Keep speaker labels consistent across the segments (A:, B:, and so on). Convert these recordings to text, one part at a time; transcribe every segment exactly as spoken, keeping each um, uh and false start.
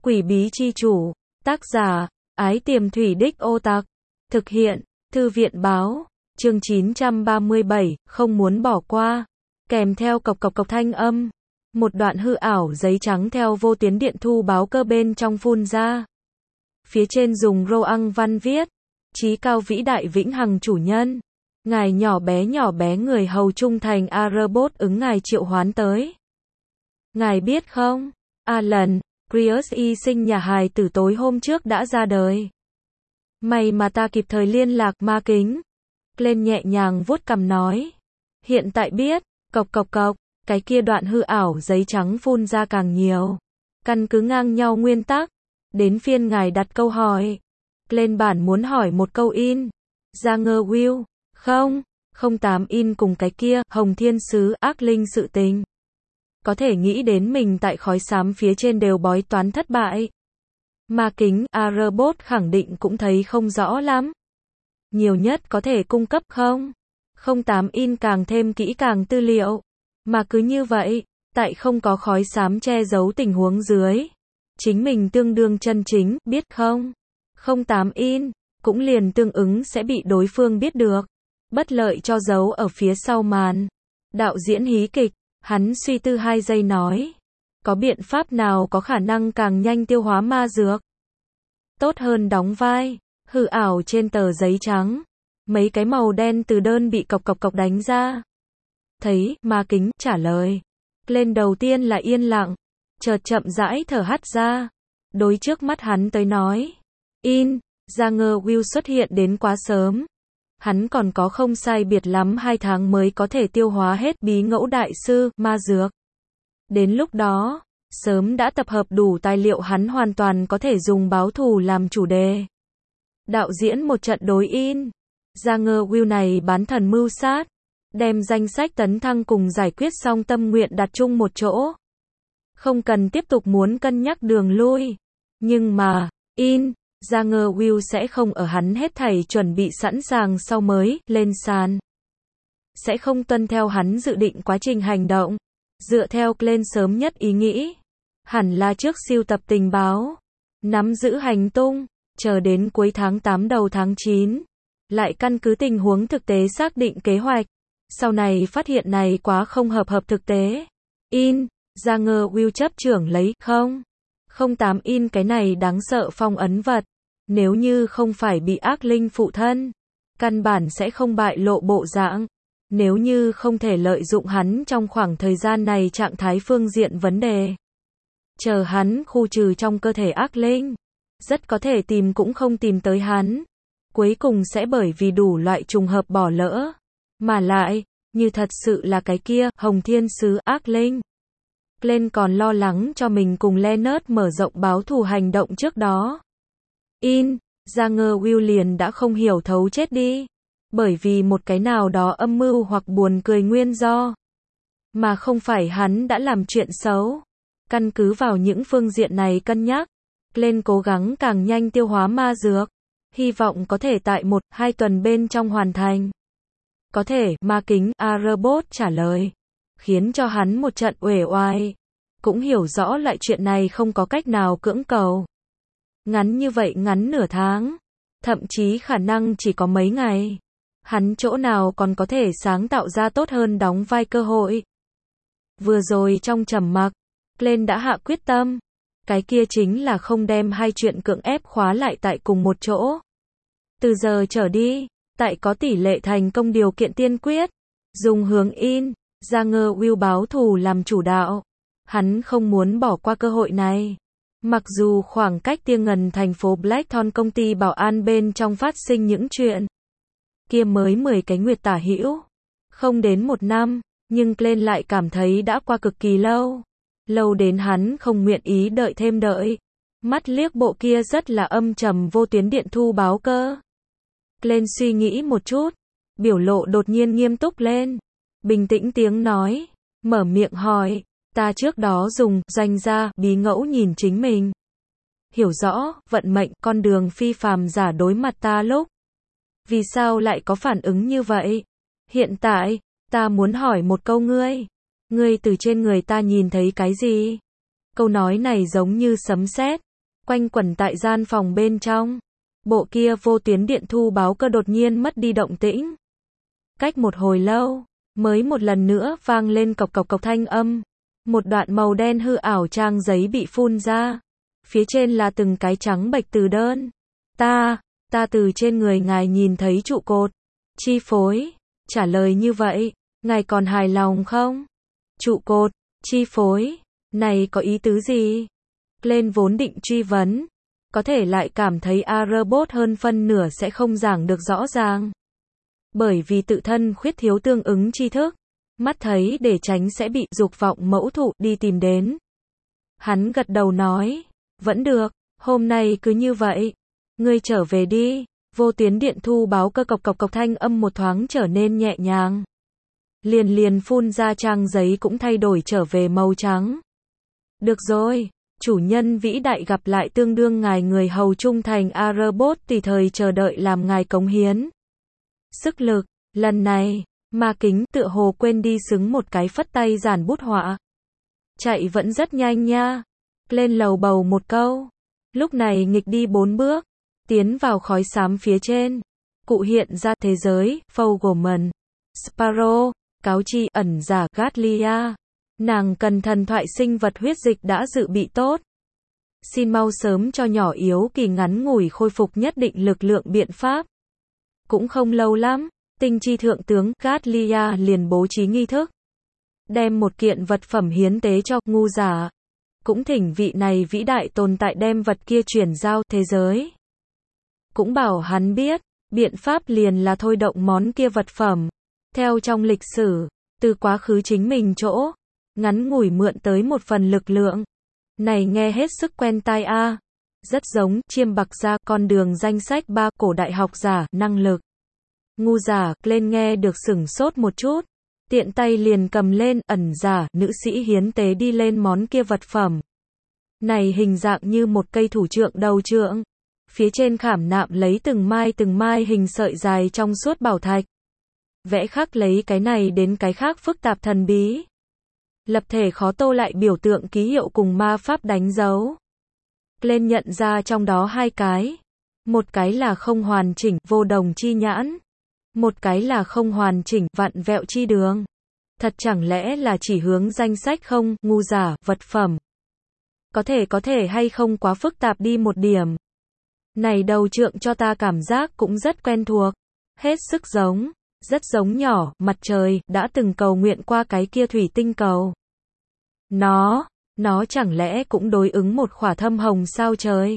A: Quỷ bí chi chủ. Tác giả, Ái Tiềm Thủy Đích Ô Tặc. Thực hiện, Thư viện báo. Chương chín trăm ba mươi bảy, không muốn bỏ qua. Kèm theo cộc cộc cộc thanh âm. Một đoạn hư ảo giấy trắng theo vô tuyến điện thu báo cơ bên trong phun ra. Phía trên dùng rô ăng văn viết. Chí cao vĩ đại vĩnh hằng chủ nhân. Ngài nhỏ bé nhỏ bé người hầu trung thành A-robot ứng ngài triệu hoán tới. Ngài biết không? Alan, Chris y sinh nhà hài tử tối hôm trước đã ra đời. May mà ta kịp thời liên lạc ma kính. Lên nhẹ nhàng vuốt cằm nói. Hiện tại biết, cộc cộc cộc, cái kia đoạn hư ảo giấy trắng phun ra càng nhiều. Căn cứ ngang nhau nguyên tắc. Đến phiên ngài đặt câu hỏi. Lên bản muốn hỏi một câu in. Ra ngơ Will. Không, không tám in cùng cái kia, Hồng Thiên Sứ, ác linh sự tình. Có thể nghĩ đến mình tại khói xám phía trên đều bói toán thất bại. Ma kính, A-robot khẳng định cũng thấy không rõ lắm. Nhiều nhất có thể cung cấp không? Không tám in càng thêm kỹ càng tư liệu. Mà cứ như vậy, tại không có khói xám che giấu tình huống dưới. Chính mình tương đương chân chính, biết không? Không tám in, cũng liền tương ứng sẽ bị đối phương biết được. Bất lợi cho giấu ở phía sau màn. Đạo diễn hí kịch, hắn suy tư hai giây nói. Có biện pháp nào có khả năng càng nhanh tiêu hóa ma dược? Tốt hơn đóng vai, hư ảo trên tờ giấy trắng. Mấy cái màu đen từ đơn bị cộc cộc cộc đánh ra. Thấy, ma kính, trả lời. Lên đầu tiên là yên lặng. Chợt chậm rãi thở hắt ra. Đối trước mắt hắn tới nói. In, ra ngơ Will xuất hiện đến quá sớm. Hắn còn có không sai biệt lắm hai tháng mới có thể tiêu hóa hết bí ngẫu đại sư, ma dược. Đến lúc đó, sớm đã tập hợp đủ tài liệu hắn hoàn toàn có thể dùng báo thù làm chủ đề. Đạo diễn một trận đối in. Ra ngơ Will này bán thần mưu sát. Đem danh sách tấn thăng cùng giải quyết xong tâm nguyện đặt chung một chỗ. Không cần tiếp tục muốn cân nhắc đường lui. Nhưng mà, in. Ra ngơ Will sẽ không ở hắn hết thảy chuẩn bị sẵn sàng sau mới lên sàn. Sẽ không tuân theo hắn dự định quá trình hành động. Dựa theo Glenn sớm nhất ý nghĩ. Hẳn là trước siêu tập tình báo. Nắm giữ hành tung. Chờ đến cuối tháng tám đầu tháng chín. Lại căn cứ tình huống thực tế xác định kế hoạch. Sau này phát hiện này quá không hợp hợp thực tế. In. Ra ngơ Will chấp trưởng lấy không. Không tám in cái này đáng sợ phong ấn vật. Nếu như không phải bị ác linh phụ thân, căn bản sẽ không bại lộ bộ dạng. Nếu như không thể lợi dụng hắn trong khoảng thời gian này trạng thái phương diện vấn đề. Chờ hắn khu trừ trong cơ thể ác linh. Rất có thể tìm cũng không tìm tới hắn. Cuối cùng sẽ bởi vì đủ loại trùng hợp bỏ lỡ. Mà lại, như thật sự là cái kia, Hồng Thiên Sứ, ác linh. Glenn còn lo lắng cho mình cùng Leonard mở rộng báo thù hành động trước đó. In, ra ngơ Will liền đã không hiểu thấu chết đi. Bởi vì một cái nào đó âm mưu hoặc buồn cười nguyên do. Mà không phải hắn đã làm chuyện xấu. Căn cứ vào những phương diện này cân nhắc. Glenn cố gắng càng nhanh tiêu hóa ma dược. Hy vọng có thể tại một, hai tuần bên trong hoàn thành. Có thể, ma kính, A-robot trả lời. Khiến cho hắn một trận uể oai. Cũng hiểu rõ lại chuyện này không có cách nào cưỡng cầu. Ngắn như vậy ngắn nửa tháng. Thậm chí khả năng chỉ có mấy ngày. Hắn chỗ nào còn có thể sáng tạo ra tốt hơn đóng vai cơ hội. Vừa rồi trong trầm mặc, Glenn đã hạ quyết tâm. Cái kia chính là không đem hai chuyện cưỡng ép khóa lại tại cùng một chỗ. Từ giờ trở đi, tại có tỷ lệ thành công điều kiện tiên quyết. Dùng hướng in, ra ngơ Will báo thù làm chủ đạo. Hắn không muốn bỏ qua cơ hội này. Mặc dù khoảng cách tia ngần thành phố Blackthorn công ty bảo an bên trong phát sinh những chuyện. Kia mới mười cái nguyệt tả hữu. Không đến một năm, nhưng Glenn lại cảm thấy đã qua cực kỳ lâu. Lâu đến hắn không nguyện ý đợi thêm đợi. Mắt liếc bộ kia rất là âm trầm vô tuyến điện thu báo cơ. Glenn suy nghĩ một chút. Biểu lộ đột nhiên nghiêm túc lên. Bình tĩnh tiếng nói. Mở miệng hỏi. Ta trước đó dùng danh gia bí ngẫu nhìn chính mình. Hiểu rõ, vận mệnh, con đường phi phàm giả đối mặt ta lúc. Vì sao lại có phản ứng như vậy? Hiện tại, ta muốn hỏi một câu ngươi. Ngươi từ trên người ta nhìn thấy cái gì? Câu nói này giống như sấm sét, quanh quẩn tại gian phòng bên trong. Bộ kia vô tuyến điện thu báo cơ đột nhiên mất đi động tĩnh. Cách một hồi lâu, mới một lần nữa vang lên cộc cộc cộc thanh âm. Một đoạn màu đen hư ảo trang giấy bị phun ra. Phía trên là từng cái trắng bệch từ đơn. Ta, ta từ trên người ngài nhìn thấy trụ cột. Chi phối, trả lời như vậy, ngài còn hài lòng không? Trụ cột, chi phối, này có ý tứ gì? Lên vốn định truy vấn, có thể lại cảm thấy A-robot hơn phân nửa sẽ không giảng được rõ ràng. Bởi vì tự thân khuyết thiếu tương ứng tri thức, mắt thấy để tránh sẽ bị dục vọng mẫu thụ đi tìm đến. Hắn gật đầu nói, vẫn được, hôm nay cứ như vậy, ngươi trở về đi. Vô tuyến điện thu báo cơ cộc cộc cộc thanh âm một thoáng trở nên nhẹ nhàng. Liền liền phun ra trang giấy cũng thay đổi trở về màu trắng. Được rồi, chủ nhân vĩ đại gặp lại tương đương ngài người hầu trung thành A-robot tùy thời chờ đợi làm ngài cống hiến. Sức lực, lần này, ma kính tựa hồ quên đi xứng một cái phất tay giản bút họa. Chạy vẫn rất nhanh nha. Lên lầu bầu một câu. Lúc này nghịch đi bốn bước. Tiến vào khói xám phía trên. Cụ hiện ra thế giới, Fogelman, Sparrow, cáo chi ẩn giả Gatlia. Nàng cần thần thoại sinh vật huyết dịch đã dự bị tốt. Xin mau sớm cho nhỏ yếu kỳ ngắn ngủi khôi phục nhất định lực lượng biện pháp. Cũng không lâu lắm, tinh chi thượng tướng Gatlia liền bố trí nghi thức. Đem một kiện vật phẩm hiến tế cho ngu giả. Cũng thỉnh vị này vĩ đại tồn tại đem vật kia chuyển giao thế giới. Cũng bảo hắn biết, biện pháp liền là thôi động món kia vật phẩm. Theo trong lịch sử, từ quá khứ chính mình chỗ, ngắn ngủi mượn tới một phần lực lượng. Này nghe hết sức quen tai a. À. Rất giống chiêm bạc ra con đường danh sách ba cổ đại học giả, năng lực. Ngu giả, lên nghe được sửng sốt một chút. Tiện tay liền cầm lên, ẩn giả, nữ sĩ hiến tế đi lên món kia vật phẩm. Này hình dạng như một cây thủ trượng đầu trượng. Phía trên khảm nạm lấy từng mai từng mai hình sợi dài trong suốt bảo thạch. Vẽ khắc lấy cái này đến cái khác phức tạp thần bí. Lập thể khó tô lại biểu tượng ký hiệu cùng ma pháp đánh dấu. Lên nhận ra trong đó hai cái. Một cái là không hoàn chỉnh, vô đồng chi nhãn. Một cái là không hoàn chỉnh, vặn vẹo chi đường. Thật chẳng lẽ là chỉ hướng danh sách không, ngu giả, vật phẩm. Có thể có thể hay không quá phức tạp đi một điểm. Này đầu trượng cho ta cảm giác cũng rất quen thuộc. Hết sức giống, rất giống nhỏ, mặt trời, đã từng cầu nguyện qua cái kia thủy tinh cầu. Nó, nó chẳng lẽ cũng đối ứng một khỏa thâm hồng sao trời.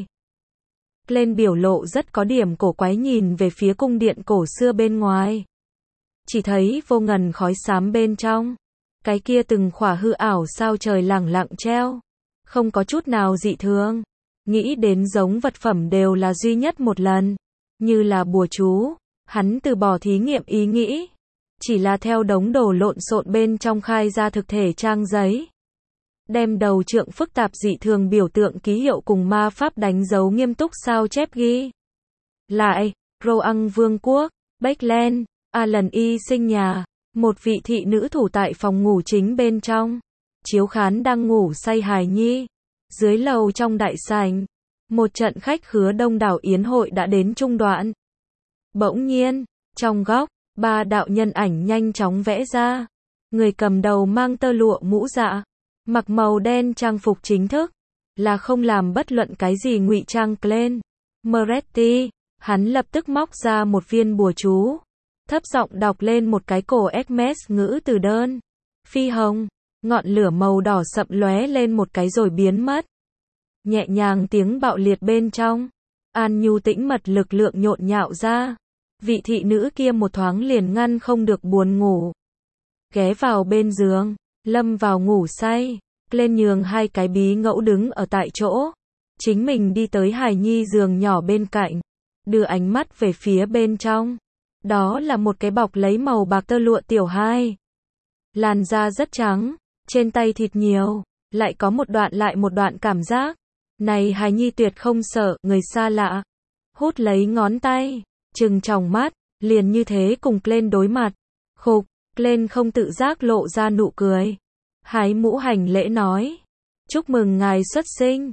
A: Lên biểu lộ rất có điểm cổ quái nhìn về phía cung điện cổ xưa bên ngoài. Chỉ thấy vô ngần khói xám bên trong. Cái kia từng khỏa hư ảo sao trời lẳng lặng treo. Không có chút nào dị thường. Nghĩ đến giống vật phẩm đều là duy nhất một lần. Như là bùa chú. Hắn từ bỏ thí nghiệm ý nghĩ. Chỉ là theo đống đồ lộn xộn bên trong khai ra thực thể trang giấy. Đem đầu trượng phức tạp dị thường biểu tượng ký hiệu cùng ma pháp đánh dấu nghiêm túc sao chép ghi. Lại, Roang Vương quốc, Backland, Alan Y sinh nhà, một vị thị nữ thủ tại phòng ngủ chính bên trong. Chiếu khán đang ngủ say hài nhi. Dưới lầu trong đại sảnh, một trận khách khứa đông đảo yến hội đã đến trung đoạn. Bỗng nhiên, trong góc, ba đạo nhân ảnh nhanh chóng vẽ ra. Người cầm đầu mang tơ lụa mũ dạ, mặc màu đen trang phục chính thức, là không làm bất luận cái gì ngụy trang Glenn Moretti. Hắn lập tức móc ra một viên bùa chú, thấp giọng đọc lên một cái cổ Hermes ngữ từ đơn. Phi hồng, ngọn lửa màu đỏ sậm lóe lên một cái rồi biến mất. Nhẹ nhàng tiếng bạo liệt bên trong, an nhu tĩnh mật lực lượng nhộn nhạo ra. Vị thị nữ kia một thoáng liền ngăn không được buồn ngủ. Ghé vào bên giường, lâm vào ngủ say. Lên nhường hai cái bí ngẫu đứng ở tại chỗ. Chính mình đi tới hài nhi giường nhỏ bên cạnh. Đưa ánh mắt về phía bên trong. Đó là một cái bọc lấy màu bạc tơ lụa tiểu hai. Làn da rất trắng, trên tay thịt nhiều, lại có một đoạn lại một đoạn cảm giác. Này hài nhi tuyệt không sợ người xa lạ. Hút lấy ngón tay, trừng tròng mắt, liền như thế cùng Glenn đối mặt. Khục, Glenn không tự giác lộ ra nụ cười. Hái mũ hành lễ nói. Chúc mừng ngài xuất sinh.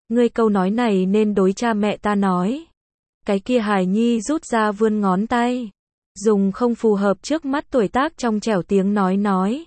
A: Ngươi câu nói này nên đối cha mẹ ta nói. Cái kia hài nhi rút ra vươn ngón tay. Dùng không phù hợp trước mắt tuổi tác trong trẻo tiếng nói nói.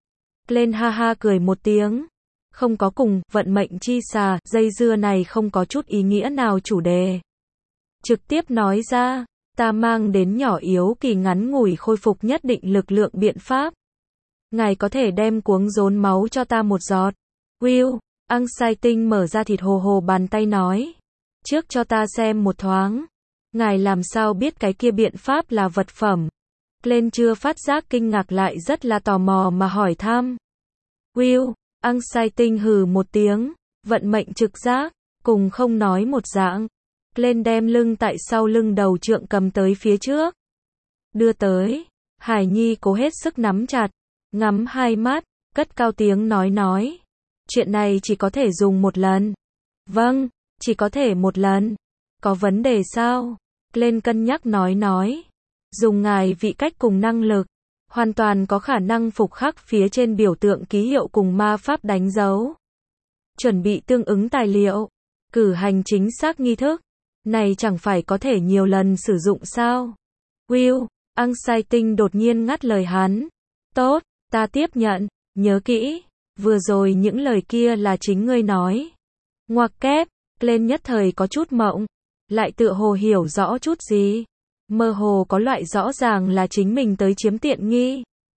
A: Lên ha ha cười một tiếng. Không có cùng, vận mệnh chi xà, dây dưa này không có chút ý nghĩa nào chủ đề. Trực tiếp nói ra, ta mang đến nhỏ yếu kỳ ngắn ngủi khôi phục nhất định lực lượng biện pháp. Ngài có thể đem cuống rốn máu cho ta một giọt. Will, Ang Sai Tinh mở ra thịt hồ hồ bàn tay nói. Trước cho ta xem một thoáng. Ngài làm sao biết cái kia biện pháp là vật phẩm? Glenn chưa phát giác kinh ngạc lại rất là tò mò mà hỏi thăm. Will, Ang Sai Tinh hừ một tiếng, vận mệnh trực giác, cùng không nói một dạng. Glenn đem lưng tại sau lưng đầu trượng cầm tới phía trước. Đưa tới, Hải Nhi cố hết sức nắm chặt, ngắm hai mắt, cất cao tiếng nói nói. Chuyện này chỉ có thể dùng một lần. Vâng, chỉ có thể một lần. Có vấn đề sao? Glenn cân nhắc nói nói. Dùng ngài vị cách cùng năng lực. Hoàn toàn có khả năng phục khắc phía trên biểu tượng ký hiệu cùng ma pháp đánh dấu. Chuẩn bị tương ứng tài liệu. Cử hành chính xác nghi thức. Này chẳng phải có thể nhiều lần sử dụng sao? Will, Ang Sai Tinh đột nhiên ngắt lời hắn. Tốt, ta tiếp nhận, nhớ kỹ. Vừa rồi những lời kia là chính ngươi nói. Ngoặc kép, lên nhất thời có chút mộng. Lại tựa hồ hiểu rõ chút gì. Mơ hồ có loại rõ ràng là chính mình tới chiếm tiện nghi.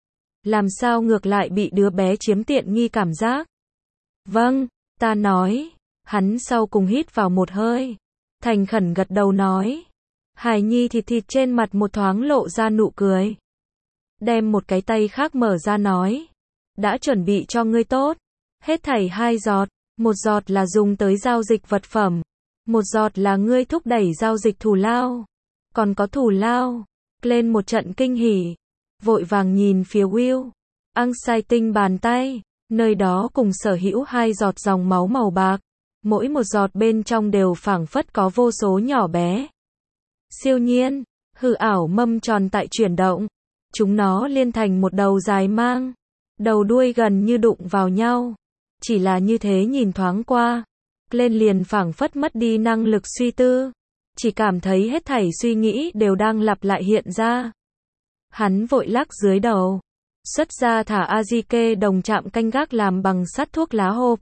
A: Làm sao ngược lại bị đứa bé chiếm tiện nghi cảm giác? Vâng, ta nói. Hắn sau cùng hít vào một hơi. Thành khẩn gật đầu nói. Hải Nhi thịt thịt trên mặt một thoáng lộ ra nụ cười. Đem một cái tay khác mở ra nói. Đã chuẩn bị cho ngươi tốt. Hết thảy hai giọt. Một giọt là dùng tới giao dịch vật phẩm. Một giọt là ngươi thúc đẩy giao dịch thù lao. Còn có thù lao. Lên một trận kinh hỉ. Vội vàng nhìn phía Will. Ang Sai Tinh bàn tay. Nơi đó cùng sở hữu hai giọt dòng máu màu bạc. Mỗi một giọt bên trong đều phảng phất có vô số nhỏ bé. Siêu nhiên. Hư ảo mâm tròn tại chuyển động. Chúng nó liên thành một đầu dài mang. Đầu đuôi gần như đụng vào nhau. Chỉ là như thế nhìn thoáng qua. Lên liền phảng phất mất đi năng lực suy tư. Chỉ cảm thấy hết thảy suy nghĩ đều đang lặp lại hiện ra. Hắn vội lắc dưới đầu. Xuất ra thả Azike đồng chạm canh gác làm bằng sắt thuốc lá hộp.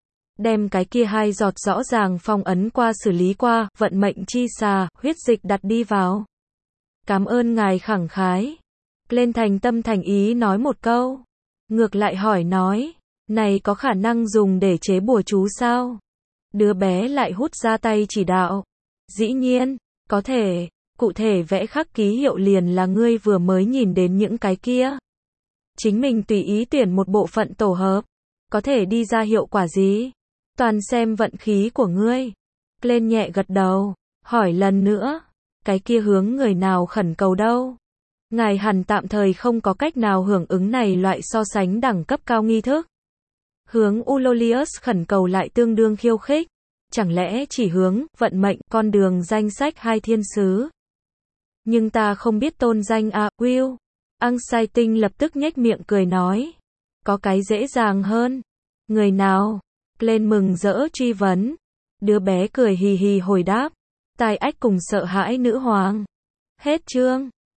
A: Đem cái kia hai giọt rõ ràng phong ấn qua xử lý qua, vận mệnh chi xà, huyết dịch đặt đi vào. Cảm ơn ngài khẳng khái. Lên thành tâm thành ý nói một câu. Ngược lại hỏi nói. Này có khả năng dùng để chế bùa chú sao? Đứa bé lại hút ra tay chỉ đạo. Dĩ nhiên, có thể, cụ thể vẽ khắc ký hiệu liền là ngươi vừa mới nhìn đến những cái kia. Chính mình tùy ý tuyển một bộ phận tổ hợp, có thể đi ra hiệu quả gì? Toàn xem vận khí của ngươi. Lên nhẹ gật đầu, hỏi lần nữa, cái kia hướng người nào khẩn cầu đâu? Ngài hẳn tạm thời không có cách nào hưởng ứng này loại so sánh đẳng cấp cao nghi thức. Hướng Ulolius khẩn cầu lại tương đương khiêu khích. Chẳng lẽ chỉ hướng, vận mệnh, con đường danh sách hai thiên sứ. Nhưng ta không biết tôn danh à, Will. Ang Sai Tinh lập tức nhếch miệng cười nói. Có cái dễ dàng hơn. Người nào? Lên mừng rỡ truy vấn. Đứa bé cười hì hì hồi đáp. Tai ách cùng sợ hãi nữ hoàng. Hết chương.